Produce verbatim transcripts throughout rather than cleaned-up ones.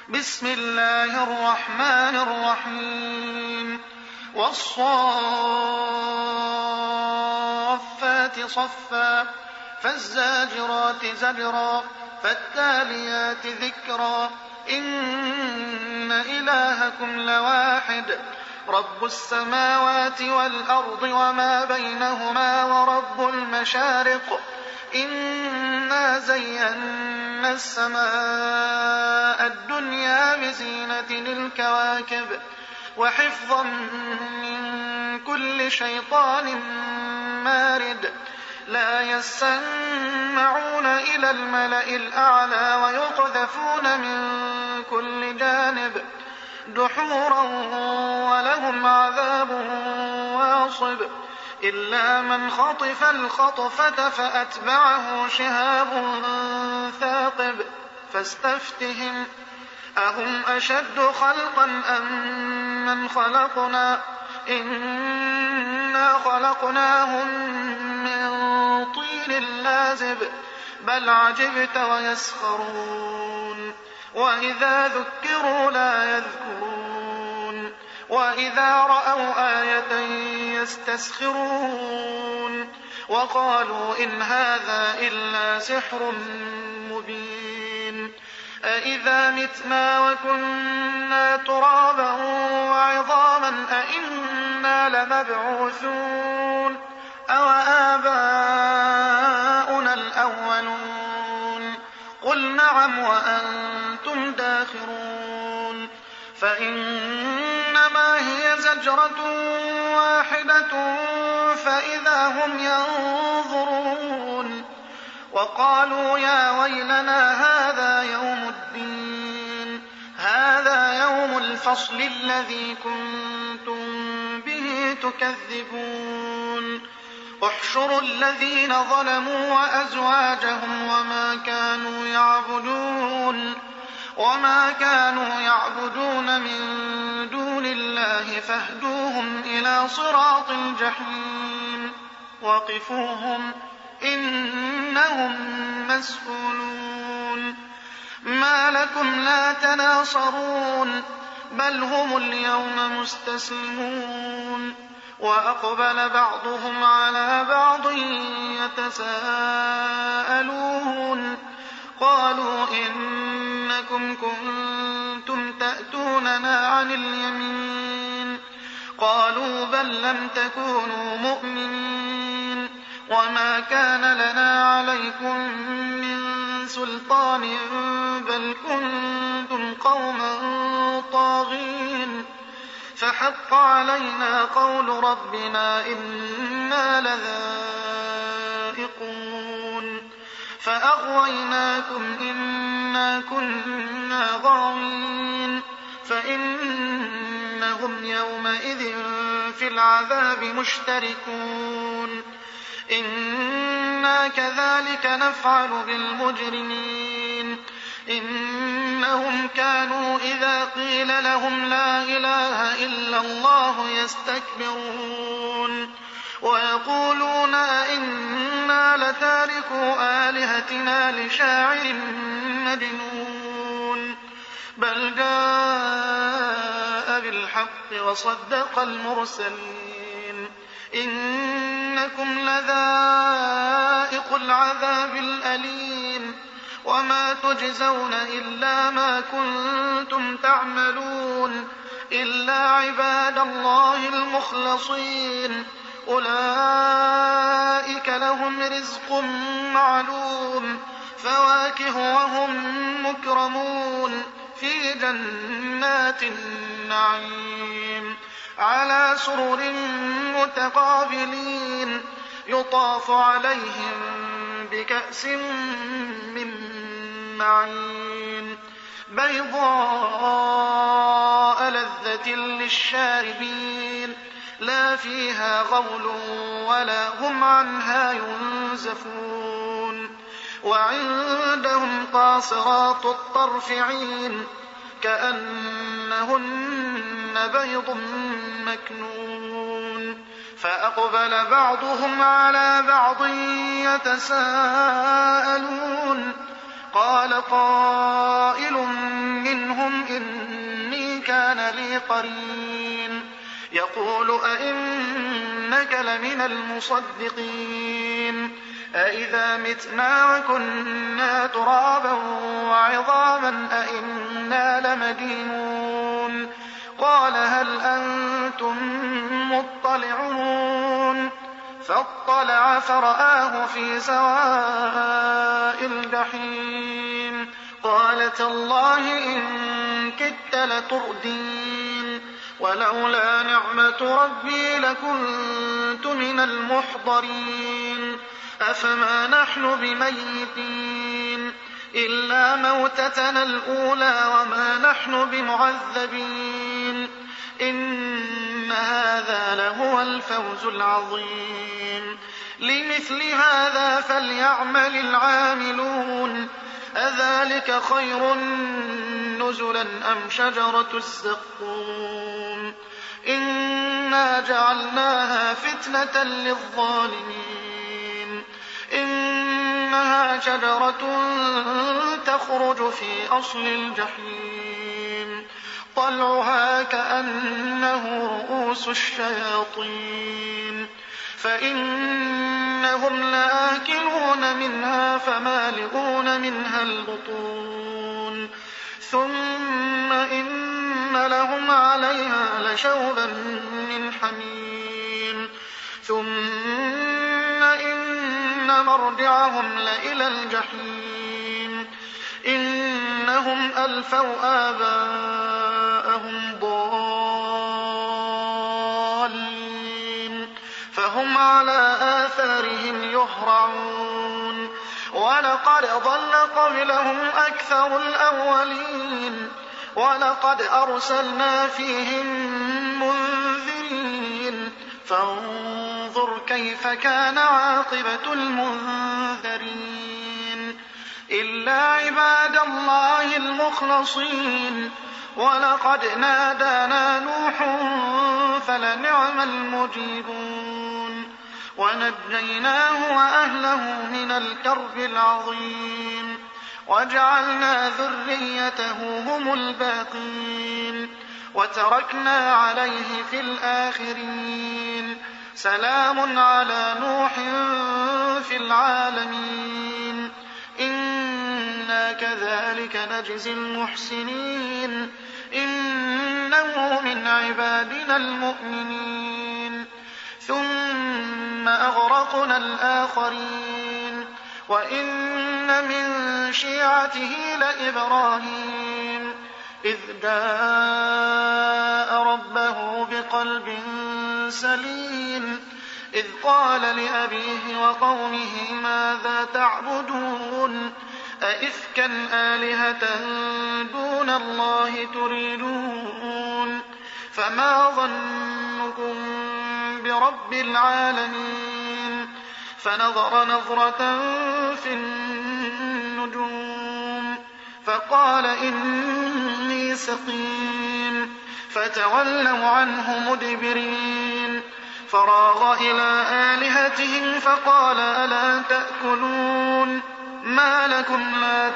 بسم الله الرحمن الرحيم والصافات صفا فالزاجرات زجرا فالتاليات ذكرا إن إلهكم لواحد رب السماوات والأرض وما بينهما ورب المشارق إنا زينا السماء الدنيا بزينة الكواكب وحفظا من كل شيطان مارد لا يسمعون إلى الملأ الأعلى ويقذفون من كل جانب دحورا ولهم عذاب واصب إلا من خطف الخطفة فأتبعه شهاب ثاقب فاستفتهم أهم أشد خلقا أم من خلقنا إنا خلقناهم من طين لازب بل عجبت ويسخرون وإذا ذكروا لا يذكرون وإذا رأوا آية يستسخرون وقالوا إن هذا إلا سحر مبين أإذا متنا وكنا ترابا وعظاما أإنا لمبعوثون أو آباؤنا الأولون قل نعم وأنتم داخرون فإنما هي زجرة واحدة فإذا هم ينظرون وقالوا يا ويلنا هذا يوم الدين هذا يوم الفصل الذي كنتم به تكذبون احشروا الذين ظلموا وأزواجهم وما كانوا يعبدون وما كانوا يعبدون من دون الله فاهدوهم إلى صراط الجحيم وقفوهم إنهم مسؤولون ما لكم لا تناصرون بل هم اليوم مستسلمون وأقبل بعضهم على بعض يتساءلون قالوا إنكم كنتم تأتوننا عن اليمين قالوا بل لم تكونوا مؤمنين وما كان لنا عليكم من سلطان بل كنتم قوما طاغين فحق علينا قول ربنا إنا لذائقون فأغويناكم إنا كنا غاوين فإنهم يومئذ في العذاب مشتركون إنا كذلك نفعل بالمجرمين إنهم كانوا إذا قيل لهم لا إله إلا الله يستكبرون ويقولون إنا لتاركو آلهتنا لشاعر مجنون بل جاء بالحق وصدق المرسلين إنكم لذائق العذاب الأليم وما تجزون إلا ما كنتم تعملون إلا عباد الله المخلصين أولئك لهم رزق معلوم فواكه وهم مكرمون في جنات النعيم على سرر متقابلين يطاف عليهم بكأس من معين بيضاء لذة للشاربين لا فيها غول ولا هم عنها ينزفون وعندهم قاصرات الطرف عين كأنهن بيض مكنون فأقبل بعضهم على بعض يتساءلون قال قائل منهم كان لي قرين يقول أئنك لمن المصدقين أئذا متنا وكنا ترابا وعظاما أئنا لمدينون قال هل أنتم مطلعون فاطلع فرآه في سواء الجحيم قال تالله إن كدت لتردين ولولا نعمة ربي لكنت من المحضرين أفما نحن بميتين إلا موتتنا الأولى وما نحن بمعذبين إن هذا لهو الفوز العظيم لمثل هذا فليعمل العاملون أذلك خير نزلا أم شجرة الزقوم إنا جعلناها فتنة للظالمين إنها شجرة تخرج في أصل الجحيم طلعها كأنه رؤوس الشياطين فإنهم لآكلون منها فمالئون منها البطون ثم إن لهم عليها لشوبا من حميم ثم إن مرجعهم لإلى الجحيم إنهم ألفوا آباءهم ضالين فهم على آثارهم يهرعون ولقد ضل قبلهم أكثر الأولين ولقد أرسلنا فيهم منذرين فانظر كيف كان عاقبة المنذرين إلا عباد الله المخلصين ولقد نادانا نوح فلنعم المجيبون ونجيناه وأهله من الكرب العظيم وجعلنا ذريته هم الباقين وتركنا عليه في الآخرين سلام على نوح في العالمين إنا كذلك نجزي المحسنين إنه من عبادنا المؤمنين ثم أغرقنا الآخرين وإن من شيعته لإبراهيم إذ جاء ربه بقلب سليم إذ قال لأبيه وقومه ماذا تعبدون أئفكا آلهة دون الله تريدون فما ظنكم برب العالمين فنظر نظرة في النجوم فقال إني سقيم فتولوا عنه مدبرين فراغ إلى آلهتهم فقال ألا تأكلون ما لكم لا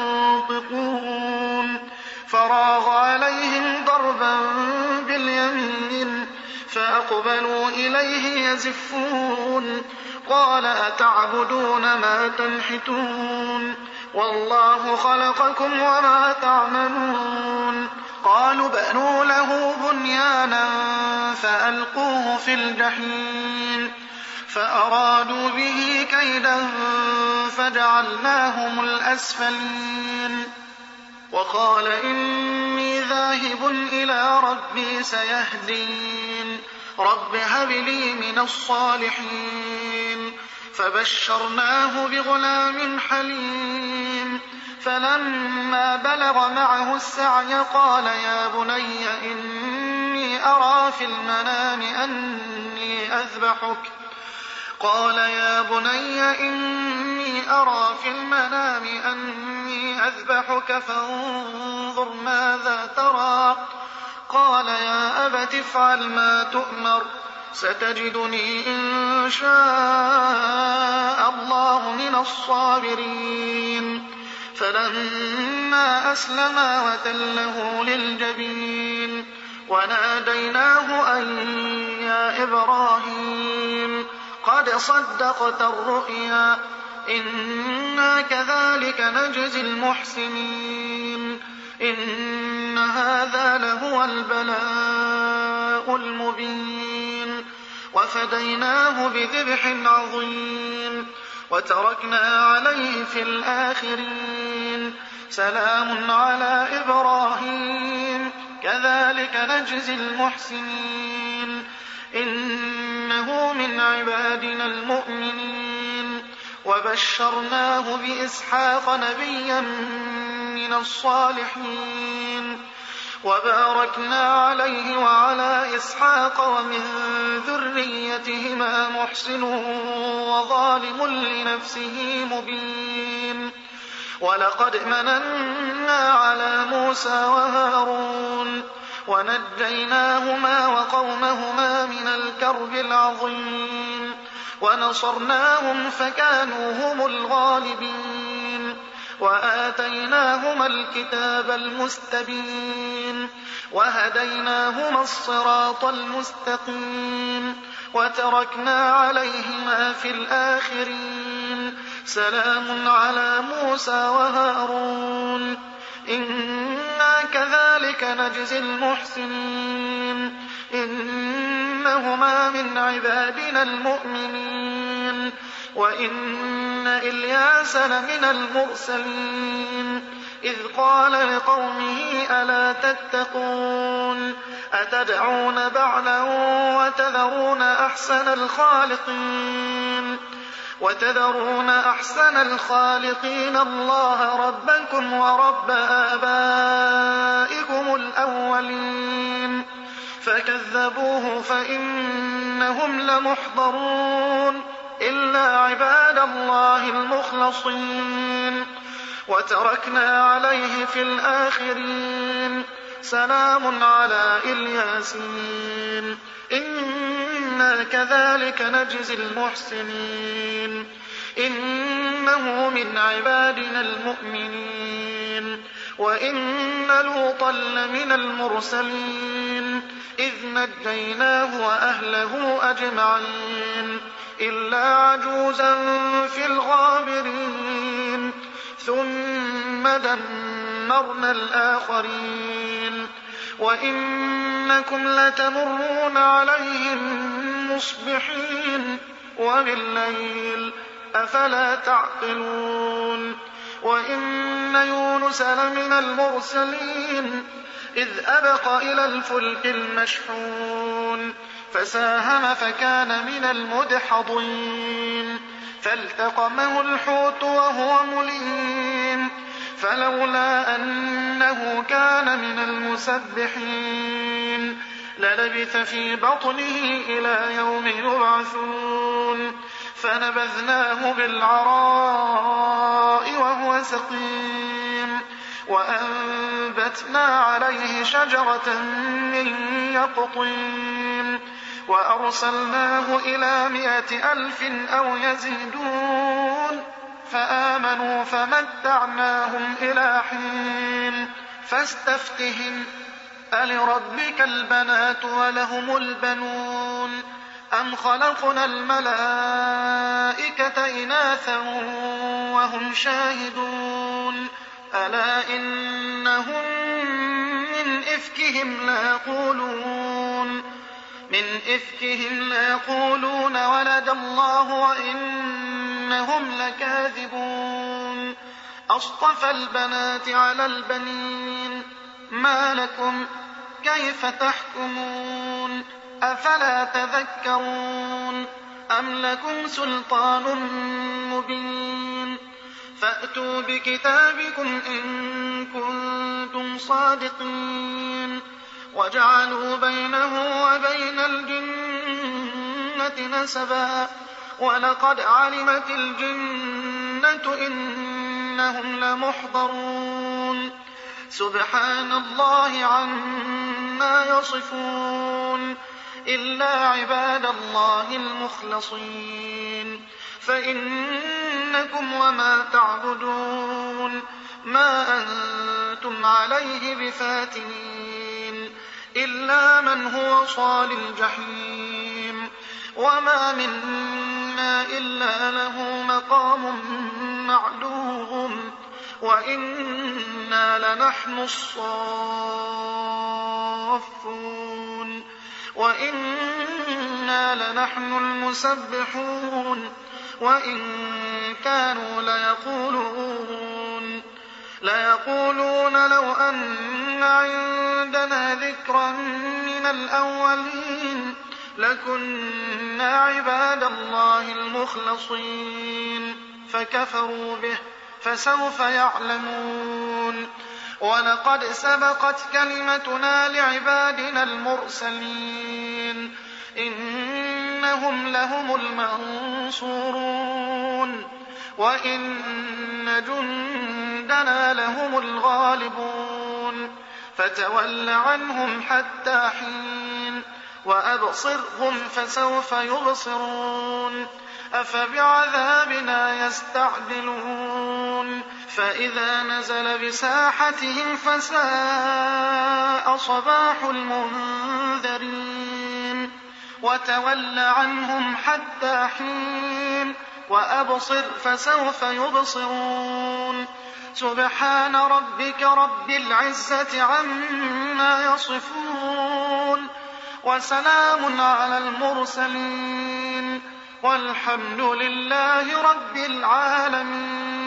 تنطقون فراغ عليهم ضربا باليمين فأقبلوا إليه يزفون قال أتعبدون ما تنحتون والله خلقكم وما تعملون قالوا بنوا له بنيانا فألقوه في الجحيم فأرادوا به كيدا فجعلناهم الأسفلين وقال إني ذاهب إلى ربي سيهدين رب هب لي من الصالحين فبشرناه بغلام حليم فلما بلغ معه السعي قال يا بني إني أرى في المنام أني أذبحك قال يا بني إني أرى في المنام أني أذبحك فانظر ماذا ترى قال يا أبت افعل ما تؤمر ستجدني إن شاء الله من الصابرين فلما أسلما وتله للجبين وناديناه أن يا إبراهيم قد صدقت الرؤيا إنا كذلك نجزي المحسنين إن هذا لهو البلاء المبين وفديناه بذبح عظيم وتركنا عليه في الآخرين سلام على إبراهيم كذلك نجزي المحسنين إنه من عبادنا المؤمنين وبشرناه بإسحاق نبيا من الصالحين وباركنا عليه وعلى إسحاق ومن ذريتهما محسن وظالم لنفسه مبين ولقد مننا على موسى وهارون ونجيناهما وقومهما من الكرب العظيم ونصرناهم فكانوا هم الغالبين وآتيناهما الكتاب المستبين وهديناهما الصراط المستقيم وتركنا عليهما في الآخرين سلام على موسى وهارون إنا كذلك نجزي المحسنين إنهما من عبادنا المؤمنين وإن إلياس لمن المرسلين إذ قال لقومه ألا تتقون أتدعون بعلا وتذرون أحسن الخالقين وتذرون أحسن الخالقين الله ربكم ورب آبائكم الأولين فكذبوه فإنهم لمحضرون إلا عباد الله المخلصين وتركنا عليه في الآخرين سلام على الياسين إنا كذلك نجزي المحسنين إنه من عبادنا المؤمنين وإن لوطا لمن المرسلين إذ نجيناه وأهله أجمعين إلا عجوزا في الغابرين ثم دمرنا الآخرين وإنكم لتمرون عليهم مصبحين وبالليل أفلا تعقلون وإن يونس لمن المرسلين إذ أبق إلى الفلك المشحون فساهم فكان من المدحضين فالتقمه الحوت وهو مليم فلولا أنه كان من المسبحين للبث في بطنه إلى يوم يبعثون فنبذناه بالعراء وهو سقيم وأنبتنا عليه شجرة من يقطين وأرسلناه إلى مائة ألف أو يزيدون فآمنوا فمتعناهم إلى حين فاستفتهم ألربك البنات ولهم البنون أم خلقنا الملائكة إناثا وهم شاهدون ألا إنهم من إفكهم ليقولون من إفكهم ليقولون ولد الله وإنهم لكاذبون أصطفى البنات على البنين ما لكم كيف تحكمون أفلا تذكرون أم لكم سلطان مبين فأتوا بكتابكم إن كنتم صادقين وجعلوا بينه وبين الجنة نسبا ولقد علمت الجنة إنهم لمحضرون سبحان الله عما يصفون إلا عباد الله المخلصين فإنكم وما تعبدون ما أنتم عليه بفاتنين إلا من هو صال الجحيم وما منا إلا له مقام معلوم وإنا لنحن الصافون وإنا لنحن المسبحون وإن كانوا ليقولون ليقولون لو أن عندنا ذكرا من الأولين لكنا عباد الله المخلصين فكفروا به فسوف يعلمون ولقد سبقت كلمتنا لعبادنا المرسلين إنهم لهم المنصورون وإن جندنا لهم الغالبون فتول عنهم حتى حين وأبصرهم فسوف يبصرون أفبعذابنا يستعجلون فإذا نزل بساحتهم فساء صباح المنذرين وتول عنهم حتى حين وأبصر فسوف يبصرون سبحان ربك رب العزة عما يصفون وسلام على المرسلين والحمد لله رب العالمين.